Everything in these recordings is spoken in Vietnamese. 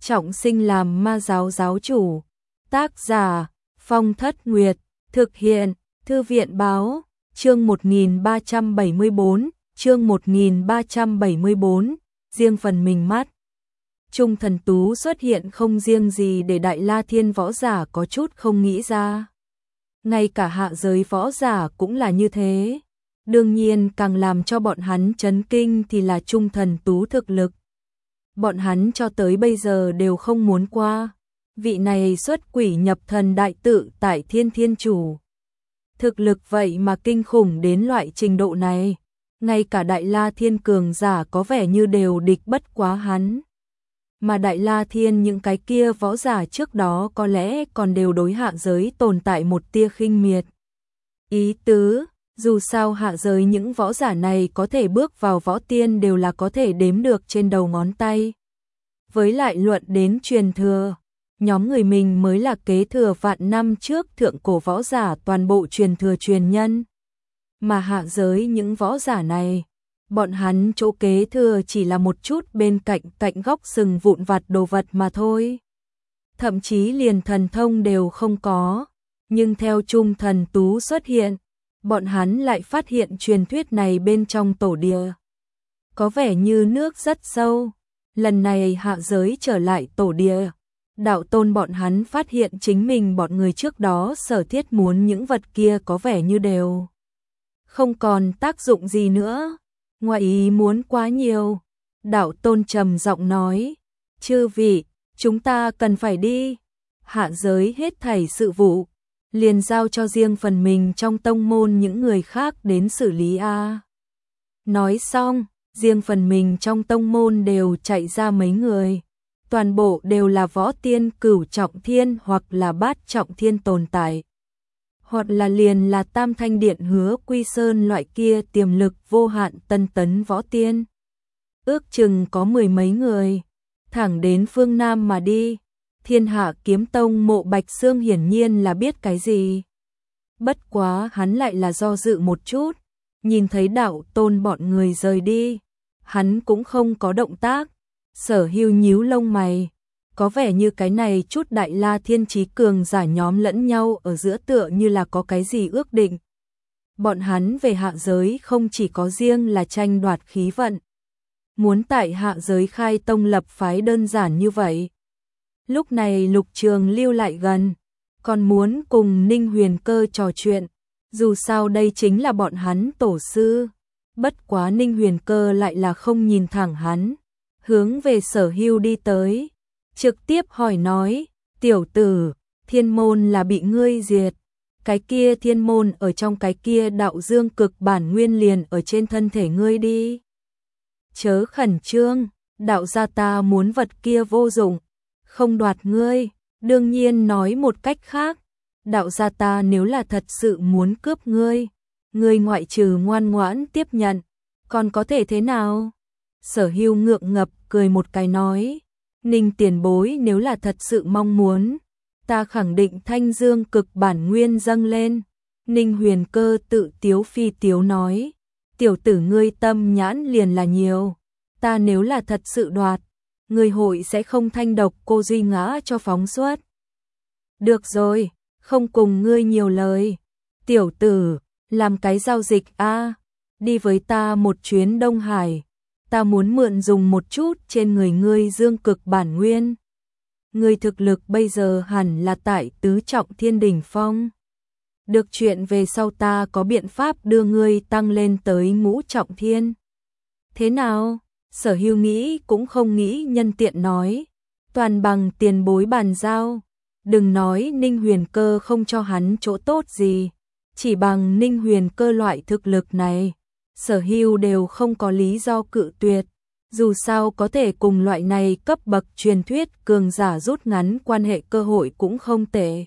trọng sinh làm ma giáo giáo chủ. Tác giả Phong Thất Nguyệt. Thực hiện Thư viện Báo. Chương 1374. Chương 1374. Riêng phần mình mắt. Trung Thần Tú xuất hiện không riêng gì để Đại La Thiên võ giả có chút không nghĩ ra. Ngay cả hạ giới võ giả cũng là như thế. Đương nhiên càng làm cho bọn hắn chấn kinh thì là Trung Thần Tú thực lực. Bọn hắn cho tới bây giờ đều không muốn qua. Vị này xuất quỷ nhập thần đại tự tại Thiên Thiên Chủ. Thực lực vậy mà kinh khủng đến loại trình độ này. Ngay cả Đại La Thiên cường giả có vẻ như đều địch bất quá hắn. Mà Đại La Thiên những cái kia võ giả trước đó có lẽ còn đều đối hạ giới tồn tại một tia khinh miệt. Ý tứ, dù sao hạ giới những võ giả này có thể bước vào võ tiên đều là có thể đếm được trên đầu ngón tay. Với lại luận đến truyền thừa, nhóm người mình mới là kế thừa vạn năm trước thượng cổ võ giả toàn bộ truyền thừa truyền nhân. Mà hạ giới những võ giả này, bọn hắn chỗ kế thừa chỉ là một chút bên cạnh góc sừng vụn vặt đồ vật mà thôi. Thậm chí liền thần thông đều không có. Nhưng theo Trung Thần Tú xuất hiện, bọn hắn lại phát hiện truyền thuyết này bên trong tổ địa. Có vẻ như nước rất sâu. Lần này hạ giới trở lại tổ địa. Đạo tôn bọn hắn phát hiện chính mình bọn người trước đó sở thiết muốn những vật kia có vẻ như đều không còn tác dụng gì nữa. Ngoài ý muốn quá nhiều. Đạo tôn trầm giọng nói. Chư vị, chúng ta cần phải đi. Hạ giới hết thảy sự vụ. Liền giao cho riêng phần mình trong tông môn những người khác đến xử lý a. Nói xong, riêng phần mình trong tông môn đều chạy ra mấy người. Toàn bộ đều là võ tiên cửu trọng thiên hoặc là bát trọng thiên tồn tại. Hoặc là liền là Tam Thanh Điện Hứa Quy Sơn loại kia tiềm lực vô hạn tân tấn võ tiên. Ước chừng có mười mấy người, thẳng đến phương Nam mà đi. Thiên Hạ Kiếm Tông Mộ Bạch Xương hiển nhiên là biết cái gì. Bất quá hắn lại là do dự một chút, nhìn thấy đạo tôn bọn người rời đi, hắn cũng không có động tác. Sở Hưu nhíu lông mày, có vẻ như cái này chút Đại La Thiên trí cường giả nhóm lẫn nhau ở giữa tựa như là có cái gì ước định. Bọn hắn về hạ giới không chỉ có riêng là tranh đoạt khí vận, muốn tại hạ giới khai tông lập phái đơn giản như vậy. Lúc này Lục Trường Lưu lại gần, còn muốn cùng Ninh Huyền Cơ trò chuyện, dù sao đây chính là bọn hắn tổ sư. Bất quá Ninh Huyền Cơ lại là không nhìn thẳng hắn, hướng về Sở Hưu đi tới, trực tiếp hỏi nói, tiểu tử, thiên môn là bị ngươi diệt, cái kia thiên môn ở trong cái kia đạo dương cực bản nguyên liền ở trên thân thể ngươi đi. Chớ khẩn trương, đạo gia ta muốn vật kia vô dụng, không đoạt ngươi. Đương nhiên nói một cách khác, đạo gia ta nếu là thật sự muốn cướp ngươi ngoại trừ ngoan ngoãn tiếp nhận, còn có thể thế nào? Sở Hưu ngượng ngập cười một cái nói, Ninh tiền bối nếu là thật sự mong muốn, ta khẳng định thanh dương cực bản nguyên dâng lên. Ninh Huyền Cơ tự tiếu phi tiếu nói, tiểu tử ngươi tâm nhãn liền là nhiều, ta nếu là thật sự đoạt, người hội sẽ không thanh độc cô duy ngã cho phóng xuất. Được rồi, không cùng ngươi nhiều lời. Tiểu tử, làm cái giao dịch a, đi với ta một chuyến Đông Hải. Ta muốn mượn dùng một chút trên người ngươi dương cực bản nguyên. Ngươi thực lực bây giờ hẳn là tại tứ trọng thiên đỉnh phong. Được chuyện về sau ta có biện pháp đưa ngươi tăng lên tới ngũ trọng thiên. Thế nào? Sở Hưu nghĩ cũng không nghĩ nhân tiện nói, toàn bằng tiền bối bàn giao. Đừng nói Ninh Huyền Cơ không cho hắn chỗ tốt gì, chỉ bằng Ninh Huyền Cơ loại thực lực này, Sở Hưu đều không có lý do cự tuyệt. Dù sao có thể cùng loại này cấp bậc truyền thuyết cường giả rút ngắn quan hệ cơ hội cũng không tệ.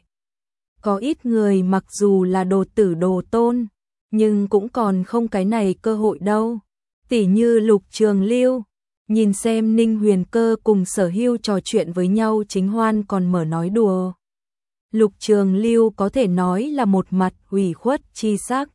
Có ít người mặc dù là đồ tử đồ tôn, nhưng cũng còn không cái này cơ hội đâu. Tỉ như Lục Trường Lưu, nhìn xem Ninh Huyền Cơ cùng Sở Hưu trò chuyện với nhau chính hoan còn mở nói đùa. Lục Trường Lưu có thể nói là một mặt ủy khuất chi sắc.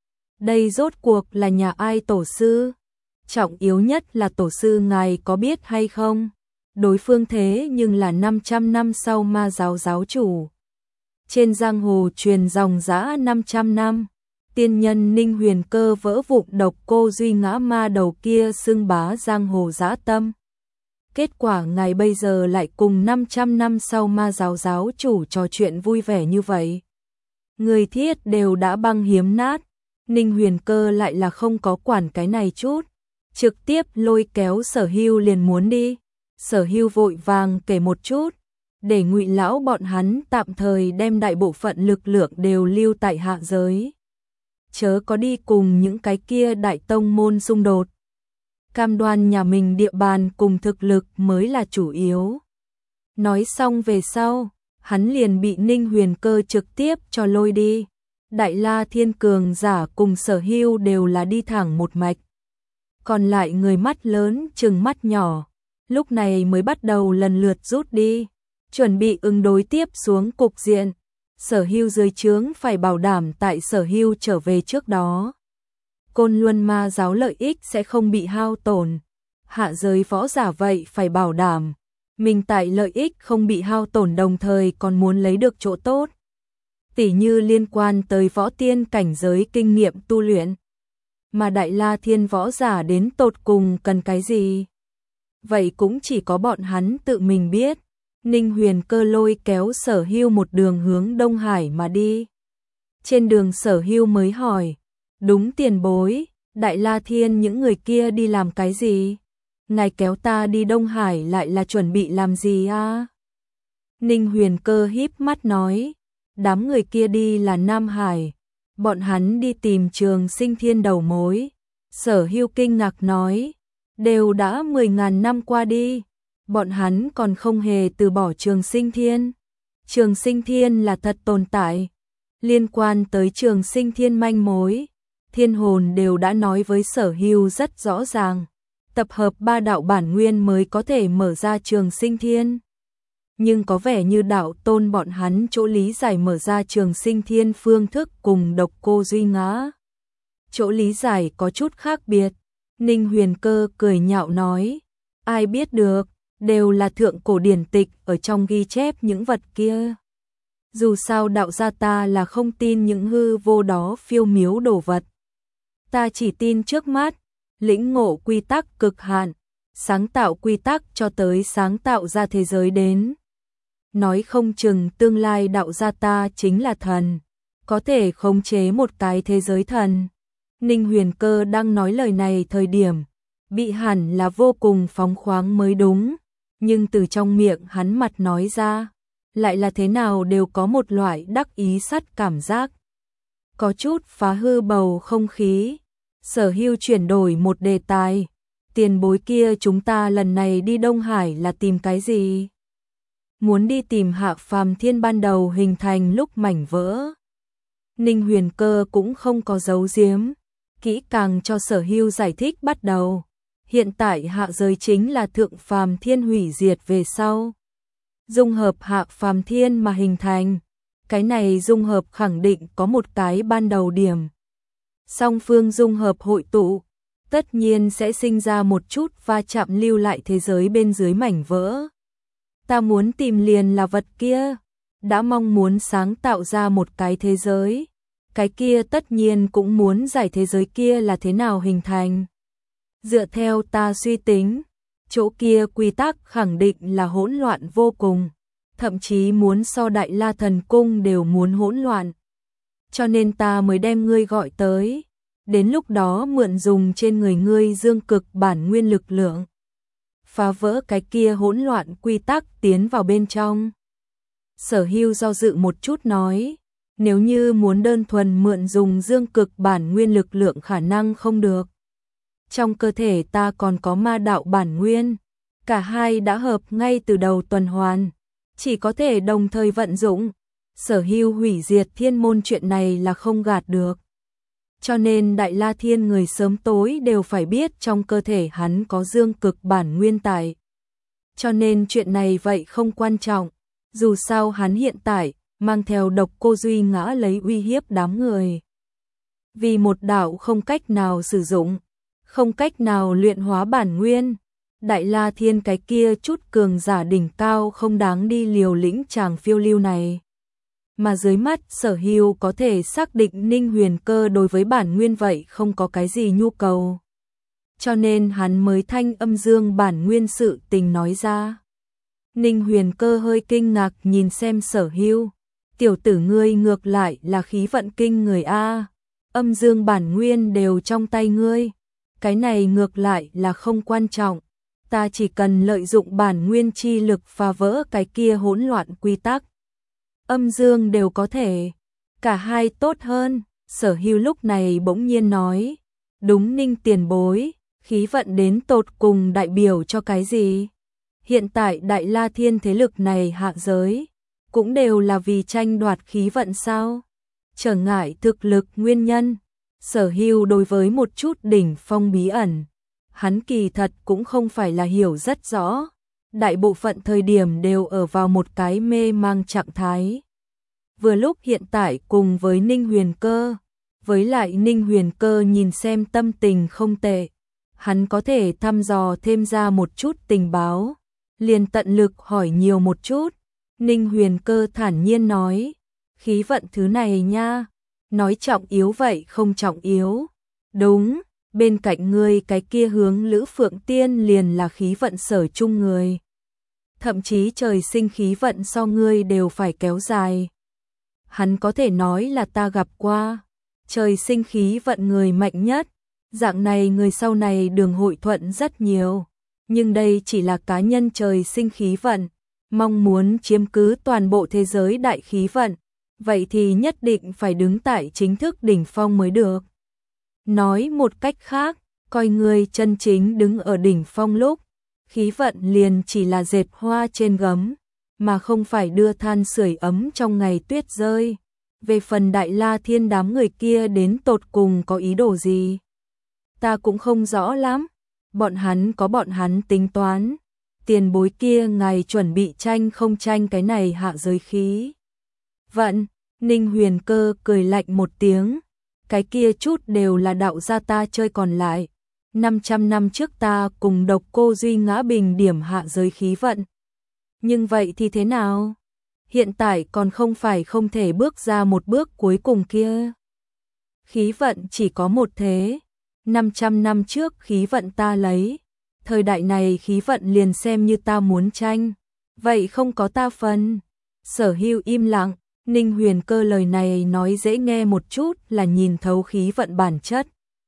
Đây rốt cuộc là nhà ai tổ sư? Trọng yếu nhất là tổ sư ngài có biết hay không? đối phương thế nhưng là 500 năm sau ma giáo giáo chủ. Trên giang hồ truyền dòng dã 500 năm, tiên nhân Ninh Huyền Cơ vỡ vụn độc cô duy ngã ma đầu kia xưng bá giang hồ dã tâm. Kết quả ngài bây giờ lại cùng 500 năm sau ma giáo giáo chủ trò chuyện vui vẻ như vậy. Người thiết đều đã băng hiếm nát, Ninh Huyền Cơ lại là không có quản cái này chút, trực tiếp lôi kéo Sở Hưu liền muốn đi. Sở Hưu vội vàng kể một chút, để Ngụy lão bọn hắn tạm thời đem đại bộ phận lực lượng đều lưu tại hạ giới. Chớ có đi cùng những cái kia đại tông môn xung đột. Cam đoan nhà mình địa bàn cùng thực lực mới là chủ yếu. Nói xong về sau, hắn liền bị Ninh Huyền Cơ trực tiếp cho lôi đi. Đại La Thiên cường giả cùng Sở Hưu đều là đi thẳng một mạch. Còn lại người mắt lớn chừng mắt nhỏ, lúc này mới bắt đầu lần lượt rút đi, chuẩn bị ứng đối tiếp xuống cục diện. Sở Hưu dưới trướng phải bảo đảm tại Sở Hưu trở về trước đó, Côn Luân ma giáo lợi ích sẽ không bị hao tổn. Hạ giới võ giả vậy phải bảo đảm mình tại lợi ích không bị hao tổn, đồng thời còn muốn lấy được chỗ tốt, tỉ như liên quan tới võ tiên cảnh giới kinh nghiệm tu luyện. Mà Đại La Thiên võ giả đến tột cùng cần cái gì? Vậy cũng chỉ có bọn hắn tự mình biết. Ninh Huyền Cơ lôi kéo Sở Hưu một đường hướng Đông Hải mà đi. Trên đường Sở Hưu mới hỏi, đúng tiền bối, Đại La Thiên những người kia đi làm cái gì? Ngài kéo ta đi Đông Hải lại là chuẩn bị làm gì à? Ninh Huyền Cơ híp mắt nói, đám người kia đi là Nam Hải, bọn hắn đi tìm Trường Sinh Thiên đầu mối. Sở Hưu kinh ngạc nói, đều đã 10.000 năm qua đi, bọn hắn còn không hề từ bỏ Trường Sinh Thiên. Trường Sinh Thiên là thật tồn tại. Liên quan tới Trường Sinh Thiên manh mối, Thiên Hồn đều đã nói với Sở Hưu rất rõ ràng. Tập hợp 3 đạo bản nguyên mới có thể mở ra Trường Sinh Thiên. Nhưng có vẻ như đạo tôn bọn hắn chỗ lý giải mở ra Trường Sinh Thiên phương thức cùng độc cô duy ngã. Chỗ lý giải có chút khác biệt. Ninh Huyền Cơ cười nhạo nói, ai biết được, đều là thượng cổ điển tịch ở trong ghi chép những vật kia. Dù sao đạo gia ta là không tin những hư vô đó phiêu miếu đồ vật. Ta chỉ tin trước mắt, lĩnh ngộ quy tắc cực hạn, sáng tạo quy tắc cho tới sáng tạo ra thế giới đến. Nói không chừng tương lai đạo gia ta chính là thần, có thể khống chế một cái thế giới thần. Ninh Huyền Cơ đang nói lời này thời điểm, bị hẳn là vô cùng phóng khoáng mới đúng, nhưng từ trong miệng hắn mặt nói ra, lại là thế nào đều có một loại đắc ý sắt cảm giác. Có chút phá hư bầu không khí. Sở Hưu chuyển đổi một đề tài, tiền bối kia chúng ta lần này đi Đông Hải là tìm cái gì? Muốn đi tìm Hạ Phàm Thiên ban đầu hình thành lúc mảnh vỡ. Ninh Huyền Cơ cũng không có giấu giếm, kỹ càng cho Sở Hưu giải thích bắt đầu. Hiện tại hạ giới chính là Thượng Phàm Thiên hủy diệt về sau, dung hợp Hạ Phàm Thiên mà hình thành. Cái này dung hợp khẳng định có một cái ban đầu điểm. Song phương dung hợp hội tụ, tất nhiên sẽ sinh ra một chút va chạm lưu lại thế giới bên dưới mảnh vỡ. Ta muốn tìm liền là vật kia, đã mong muốn sáng tạo ra một cái thế giới, cái kia tất nhiên cũng muốn giải thế giới kia là thế nào hình thành. Dựa theo ta suy tính, chỗ kia quy tắc khẳng định là hỗn loạn vô cùng, thậm chí muốn so Đại La Thần Cung đều muốn hỗn loạn. Cho nên ta mới đem ngươi gọi tới, đến lúc đó mượn dùng trên người ngươi dương cực bản nguyên lực lượng, phá vỡ cái kia hỗn loạn quy tắc tiến vào bên trong. Sở Hưu do dự một chút nói, nếu như muốn đơn thuần mượn dùng dương cực bản nguyên lực lượng khả năng không được. Trong cơ thể ta còn có ma đạo bản nguyên, cả hai đã hợp ngay từ đầu tuần hoàn, chỉ có thể đồng thời vận dụng. Sở Hưu hủy diệt thiên môn chuyện này là không gạt được. Cho nên Đại La Thiên người sớm tối đều phải biết trong cơ thể hắn có dương cực bản nguyên tại. Cho nên chuyện này vậy không quan trọng, dù sao hắn hiện tại mang theo độc cô duy ngã lấy uy hiếp đám người. Vì một đạo không cách nào sử dụng, không cách nào luyện hóa bản nguyên, Đại La Thiên cái kia chút cường giả đỉnh cao không đáng đi liều lĩnh chàng phiêu lưu này. Mà dưới mắt Sở Hưu có thể xác định Ninh Huyền Cơ đối với bản nguyên vậy không có cái gì nhu cầu. Cho nên hắn mới thanh âm dương bản nguyên sự tình nói ra. Ninh Huyền Cơ hơi kinh ngạc nhìn xem Sở Hưu. Tiểu tử ngươi ngược lại là khí vận kinh người A. Âm dương bản nguyên đều trong tay ngươi. Cái này ngược lại là không quan trọng. Ta chỉ cần lợi dụng bản nguyên chi lực phá vỡ cái kia hỗn loạn quy tắc. Âm dương đều có thể. Cả hai tốt hơn. Sở Hưu lúc này bỗng nhiên nói. Đúng Ninh tiền bối. Khí vận đến tột cùng đại biểu cho cái gì? Hiện tại Đại La Thiên thế lực này hạ giới. Cũng đều là vì tranh đoạt khí vận sao? Trở ngại thực lực nguyên nhân. Sở Hưu đối với một chút đỉnh phong bí ẩn. Hắn kỳ thật cũng không phải là hiểu rất rõ. Đại bộ phận thời điểm đều ở vào một cái mê mang trạng thái. Vừa lúc hiện tại cùng với Ninh Huyền Cơ. Với lại Ninh Huyền Cơ nhìn xem tâm tình không tệ. Hắn có thể thăm dò thêm ra một chút tình báo. Liền tận lực hỏi nhiều một chút. Ninh Huyền Cơ thản nhiên nói. Khí vận thứ này nha. Nói trọng yếu vậy không trọng yếu. Đúng, bên cạnh ngươi cái kia hướng Lữ Phượng Tiên liền là khí vận sở chung người. Thậm chí trời sinh khí vận so ngươi đều phải kéo dài. Hắn có thể nói là ta gặp qua. Trời sinh khí vận người mạnh nhất. Dạng này người sau này đường hội thuận rất nhiều. Nhưng đây chỉ là cá nhân trời sinh khí vận. Mong muốn chiếm cứ toàn bộ thế giới đại khí vận. Vậy thì nhất định phải đứng tại chính thức đỉnh phong mới được. Nói một cách khác, coi người chân chính đứng ở đỉnh phong lúc, khí vận liền chỉ là dệt hoa trên gấm, mà không phải đưa than sưởi ấm trong ngày tuyết rơi. Về phần Đại La Thiên đám người kia đến tột cùng có ý đồ gì? Ta cũng không rõ lắm, bọn hắn có bọn hắn tính toán. Tiền bối kia ngài chuẩn bị tranh không tranh cái này hạ giới khí. Vận, Ninh Huyền Cơ cười lạnh một tiếng. Cái kia chút đều là đạo gia ta chơi còn lại. 500 năm trước ta cùng Độc Cô Duy ngã bình điểm hạ giới khí vận. Nhưng vậy thì thế nào? Hiện tại còn không phải không thể bước ra một bước cuối cùng kia. Khí vận chỉ có một thế. 500 năm trước khí vận ta lấy. Thời đại này khí vận liền xem như ta muốn tranh. Vậy không có ta phần. Sở Hưu im lặng. Ninh Huyền Cơ lời này nói dễ nghe một chút là nhìn thấu khí vận bản chất.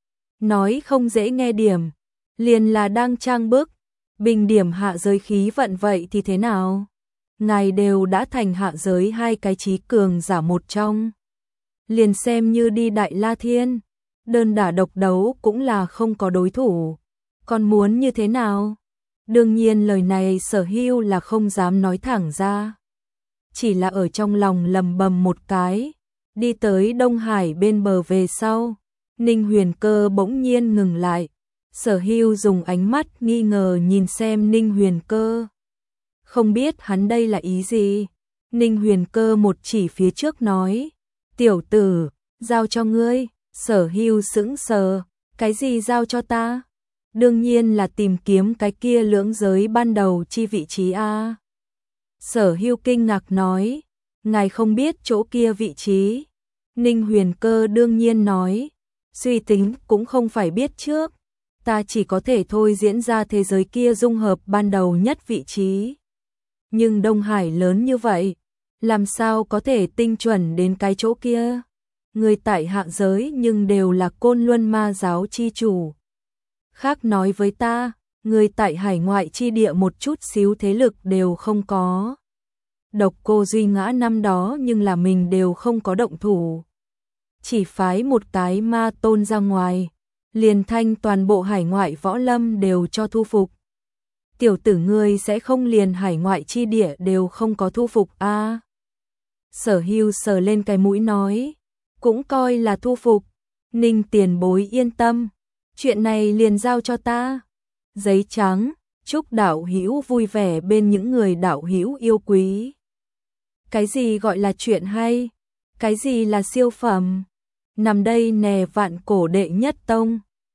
Nói không dễ nghe điểm. Liền là đang trang bức. Bình điểm hạ giới khí vận vậy thì thế nào? Ngài đều đã thành hạ giới hai cái trí cường giả một trong. Liền xem như đi Đại La Thiên. Đơn đả độc đấu cũng là không có đối thủ. Còn muốn như thế nào? Đương nhiên lời này Sở Hưu là không dám nói thẳng ra. Chỉ là ở trong lòng lầm bầm một cái. Đi tới Đông Hải bên bờ về sau. Ninh Huyền Cơ bỗng nhiên ngừng lại. Sở Hưu dùng ánh mắt nghi ngờ nhìn xem Ninh Huyền Cơ. Không biết hắn đây là ý gì. Ninh Huyền Cơ một chỉ phía trước nói. Tiểu tử, giao cho ngươi. Sở Hưu sững sờ. Cái gì giao cho ta? Đương nhiên là tìm kiếm cái kia lưỡng giới ban đầu chi vị trí A. Sở Hưu kinh ngạc nói. Ngài không biết chỗ kia vị trí. Ninh Huyền Cơ đương nhiên nói. Suy tính cũng không phải biết trước. Ta chỉ có thể thôi diễn ra thế giới kia dung hợp ban đầu nhất vị trí. Nhưng Đông Hải lớn như vậy. Làm sao có thể tinh chuẩn đến cái chỗ kia? Người tại hạ giới nhưng đều là Côn Luân Ma giáo chi chủ. Khác nói với ta, người tại hải ngoại chi địa một chút xíu thế lực đều không có. Độc Cô Duy ngã năm đó nhưng là mình đều không có động thủ. Chỉ phái một cái ma tôn ra ngoài, liền thanh toàn bộ hải ngoại võ lâm đều cho thu phục. Tiểu tử ngươi sẽ không liền hải ngoại chi địa đều không có thu phục a? Sở Hưu sờ lên cái mũi nói, cũng coi là thu phục. Ninh tiền bối yên tâm, chuyện này liền giao cho ta. Giấy trắng, chúc đạo hữu vui vẻ bên những người đạo hữu yêu quý. Cái gì gọi là chuyện hay? Cái gì là siêu phẩm? Nằm đây nè vạn cổ đệ nhất tông.